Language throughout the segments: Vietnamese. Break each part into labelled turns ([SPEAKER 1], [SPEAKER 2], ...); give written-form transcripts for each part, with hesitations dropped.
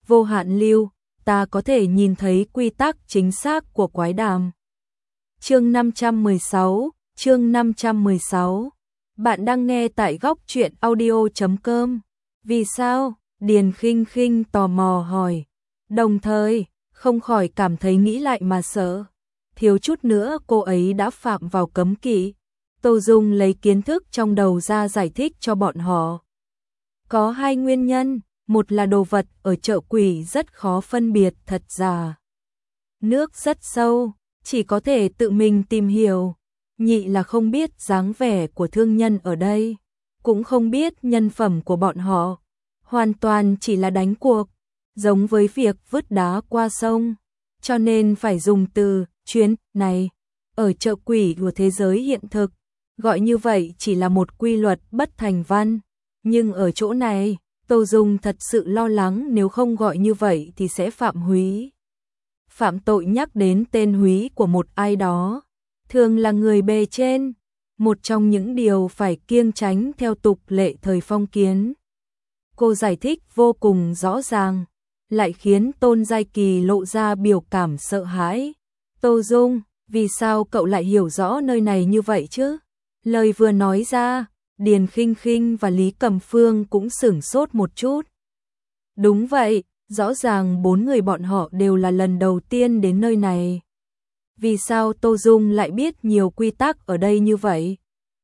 [SPEAKER 1] vô hạn lưu, ta có thể nhìn thấy quy tắc chính xác của quái đàm. Chương 516. Bạn đang nghe tại góc truyện audio.com. Vì sao? Điền Khinh Khinh tò mò hỏi. Đồng thời, không khỏi cảm thấy nghĩ lại mà sợ. Thiếu chút nữa cô ấy đã phạm vào cấm kỵ. Tô Dung lấy kiến thức trong đầu ra giải thích cho bọn họ. Có hai nguyên nhân, một là đồ vật ở chợ quỷ rất khó phân biệt thật giả. Nước rất sâu, chỉ có thể tự mình tìm hiểu. Nhị là không biết dáng vẻ của thương nhân ở đây, cũng không biết nhân phẩm của bọn họ. Hoàn toàn chỉ là đánh cuộc, giống với việc vứt đá qua sông. Cho nên phải dùng từ chuyến này ở chợ quỷ của thế giới hiện thực. Gọi như vậy chỉ là một quy luật bất thành văn. Nhưng ở chỗ này, Tô Dung thật sự lo lắng nếu không gọi như vậy thì sẽ phạm tội nhắc đến tên húy của một ai đó. Thường là người bề trên, một trong những điều phải kiêng tránh theo tục lệ thời phong kiến. Cô giải thích vô cùng rõ ràng, lại khiến Tôn Giai Kỳ lộ ra biểu cảm sợ hãi. Tô Dung, vì sao cậu lại hiểu rõ nơi này như vậy chứ? Lời vừa nói ra, Điền Khinh Khinh và Lý Cầm Phương cũng sửng sốt một chút. Đúng vậy, rõ ràng bốn người bọn họ đều là lần đầu tiên đến nơi này. Vì sao Tô Dung lại biết nhiều quy tắc ở đây như vậy?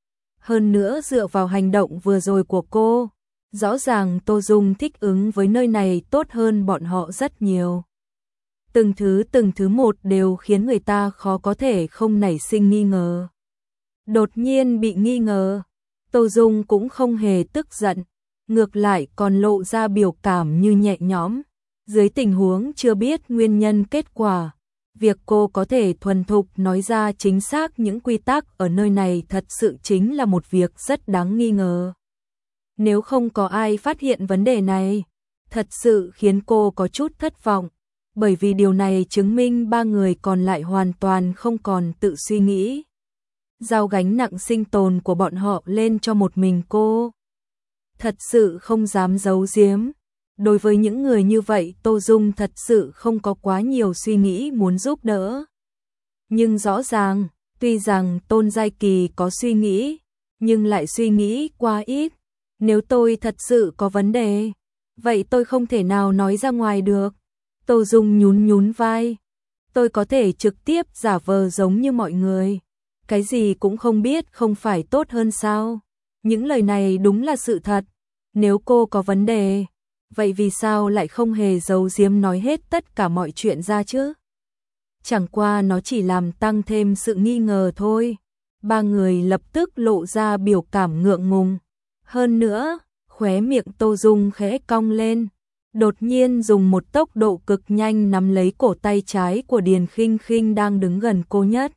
[SPEAKER 1] Hơn nữa dựa vào hành động vừa rồi của cô, rõ ràng Tô Dung thích ứng với nơi này tốt hơn bọn họ rất nhiều. Từng thứ một đều khiến người ta khó có thể không nảy sinh nghi ngờ. Đột nhiên bị nghi ngờ, Tô Dung cũng không hề tức giận, ngược lại còn lộ ra biểu cảm như nhẹ nhõm. Dưới tình huống chưa biết nguyên nhân kết quả, việc cô có thể thuần thục nói ra chính xác những quy tắc ở nơi này thật sự chính là một việc rất đáng nghi ngờ. Nếu không có ai phát hiện vấn đề này, thật sự khiến cô có chút thất vọng, bởi vì điều này chứng minh ba người còn lại hoàn toàn không còn tự suy nghĩ. Giao gánh nặng sinh tồn của bọn họ lên cho một mình cô. Thật sự không dám giấu giếm. Đối với những người như vậy Tô Dung thật sự không có quá nhiều suy nghĩ muốn giúp đỡ. Nhưng rõ ràng, tuy rằng Tôn Giai Kỳ có suy nghĩ, nhưng lại suy nghĩ quá ít. Nếu tôi thật sự có vấn đề, vậy tôi không thể nào nói ra ngoài được. Tô Dung nhún vai. Tôi có thể trực tiếp giả vờ giống như mọi người. Cái gì cũng không biết không phải tốt hơn sao? Những lời này đúng là sự thật. Nếu cô có vấn đề, vậy vì sao lại không hề giấu giếm nói hết tất cả mọi chuyện ra chứ? Chẳng qua nó chỉ làm tăng thêm sự nghi ngờ thôi. Ba người lập tức lộ ra biểu cảm ngượng ngùng. Hơn nữa, khóe miệng Tô Dung khẽ cong lên, đột nhiên dùng một tốc độ cực nhanh nắm lấy cổ tay trái của Điền Khinh Khinh đang đứng gần cô nhất.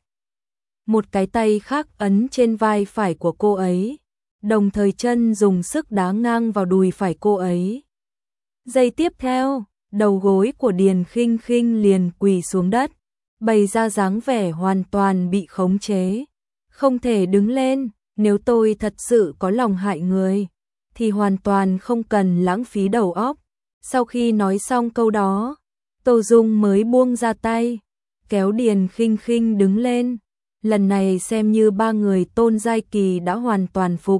[SPEAKER 1] Một cái tay khác ấn trên vai phải của cô ấy, đồng thời chân dùng sức đá ngang vào đùi phải cô ấy. Giây tiếp theo, đầu gối của Điền Khinh Khinh liền quỳ xuống đất, bày ra dáng vẻ hoàn toàn bị khống chế. Không thể đứng lên, nếu tôi thật sự có lòng hại người, thì hoàn toàn không cần lãng phí đầu óc. Sau khi nói xong câu đó, Tô Dung mới buông ra tay, kéo Điền Khinh Khinh đứng lên. Lần này xem như ba người Tôn Giai Kỳ đã hoàn toàn phục.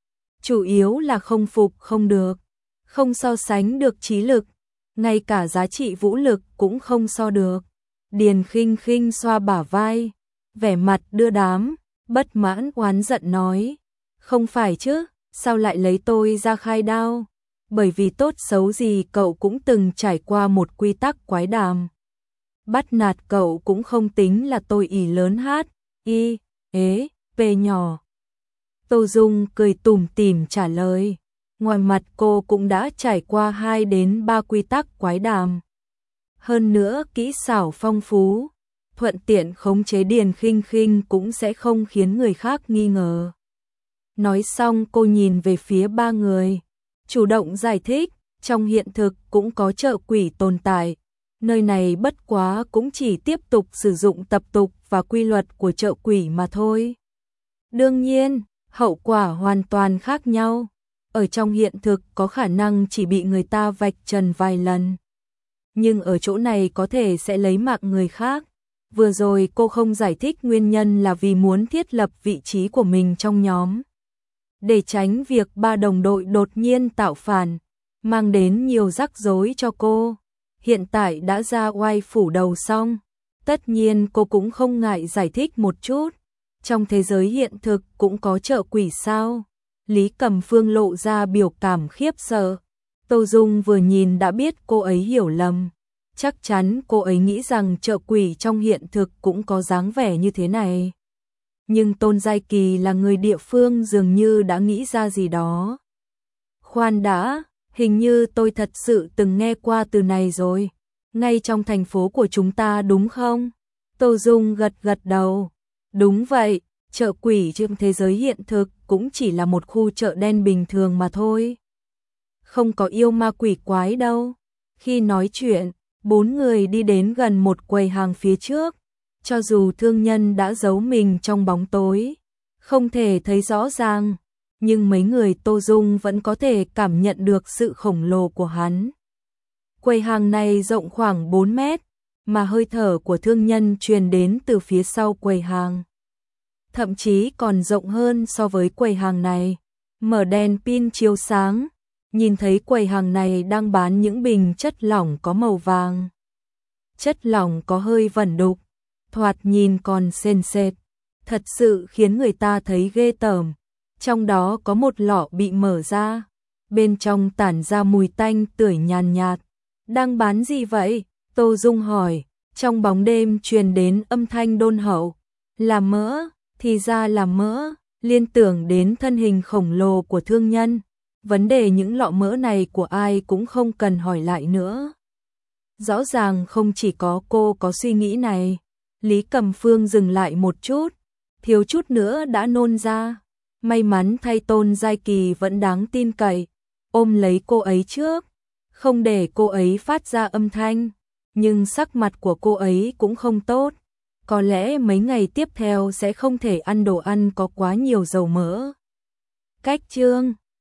[SPEAKER 1] Chủ yếu là không phục không được, không so sánh được trí lực, ngay cả giá trị vũ lực cũng không so được. Điền Khinh Khinh xoa bả vai, vẻ mặt đưa đám, bất mãn oán giận nói. Không phải chứ, sao lại lấy tôi ra khai đao? Bởi vì tốt xấu gì cậu cũng từng trải qua một quy tắc quái đàm. Bắt nạt cậu cũng không tính là tôi ỷ lớn hát, y, ế, p nhỏ. Tô Dung cười tủm tỉm trả lời. Ngoài mặt cô cũng đã trải qua 2 đến 3 quy tắc quái đàm. Hơn nữa kỹ xảo phong phú, thuận tiện khống chế Điền Khinh Khinh cũng sẽ không khiến người khác nghi ngờ. Nói xong cô nhìn về phía ba người, chủ động giải thích, trong hiện thực cũng có chợ quỷ tồn tại. Nơi này bất quá cũng chỉ tiếp tục sử dụng tập tục và quy luật của chợ quỷ mà thôi. Đương nhiên, hậu quả hoàn toàn khác nhau. Ở trong hiện thực có khả năng chỉ bị người ta vạch trần vài lần, nhưng ở chỗ này có thể sẽ lấy mạng người khác. Vừa rồi cô không giải thích nguyên nhân là vì muốn thiết lập vị trí của mình trong nhóm, để tránh việc ba đồng đội đột nhiên tạo phản, mang đến nhiều rắc rối cho cô. Hiện tại đã ra oai phủ đầu xong, tất nhiên cô cũng không ngại giải thích một chút. Trong thế giới hiện thực cũng có chợ quỷ sao? Lý Cầm Phương lộ ra biểu cảm khiếp sợ. Tô Dung vừa nhìn đã biết cô ấy hiểu lầm. Chắc chắn cô ấy nghĩ rằng chợ quỷ trong hiện thực cũng có dáng vẻ như thế này. Nhưng Tôn Giai Kỳ là người địa phương dường như đã nghĩ ra gì đó. Khoan đã, hình như tôi thật sự từng nghe qua từ này rồi. Ngay trong thành phố của chúng ta đúng không? Tô Dung gật gật đầu. Đúng vậy, chợ quỷ trong thế giới hiện thực cũng chỉ là một khu chợ đen bình thường mà thôi. Không có yêu ma quỷ quái đâu. Khi nói chuyện, bốn người đi đến gần một quầy hàng phía trước. Cho dù thương nhân đã giấu mình trong bóng tối, không thể thấy rõ ràng, nhưng mấy người Tô Dung vẫn có thể cảm nhận được sự khổng lồ của hắn. Quầy hàng này rộng khoảng 4 mét, mà hơi thở của thương nhân truyền đến từ phía sau quầy hàng. Thậm chí còn rộng hơn so với quầy hàng này. Mở đèn pin chiếu sáng, nhìn thấy quầy hàng này đang bán những bình chất lỏng có màu vàng. Chất lỏng có hơi vẩn đục, thoạt nhìn còn sền sệt, thật sự khiến người ta thấy ghê tởm. Trong đó có một lọ bị mở ra, bên trong tản ra mùi tanh tưởi nhàn nhạt. Đang bán gì vậy? Tô Dung hỏi. Trong bóng đêm truyền đến âm thanh đôn hậu. Là mỡ, thì ra là mỡ. Liên tưởng đến thân hình khổng lồ của thương nhân. Vấn đề những lọ mỡ này của ai cũng không cần hỏi lại nữa. Rõ ràng không chỉ có cô có suy nghĩ này. Lý Cầm Phương dừng lại một chút, thiếu chút nữa đã nôn ra. May mắn thay Tôn Giai Kỳ vẫn đáng tin cậy, ôm lấy cô ấy trước, không để cô ấy phát ra âm thanh. Nhưng sắc mặt của cô ấy cũng không tốt, có lẽ mấy ngày tiếp theo sẽ không thể ăn đồ ăn có quá nhiều dầu mỡ. Cách chương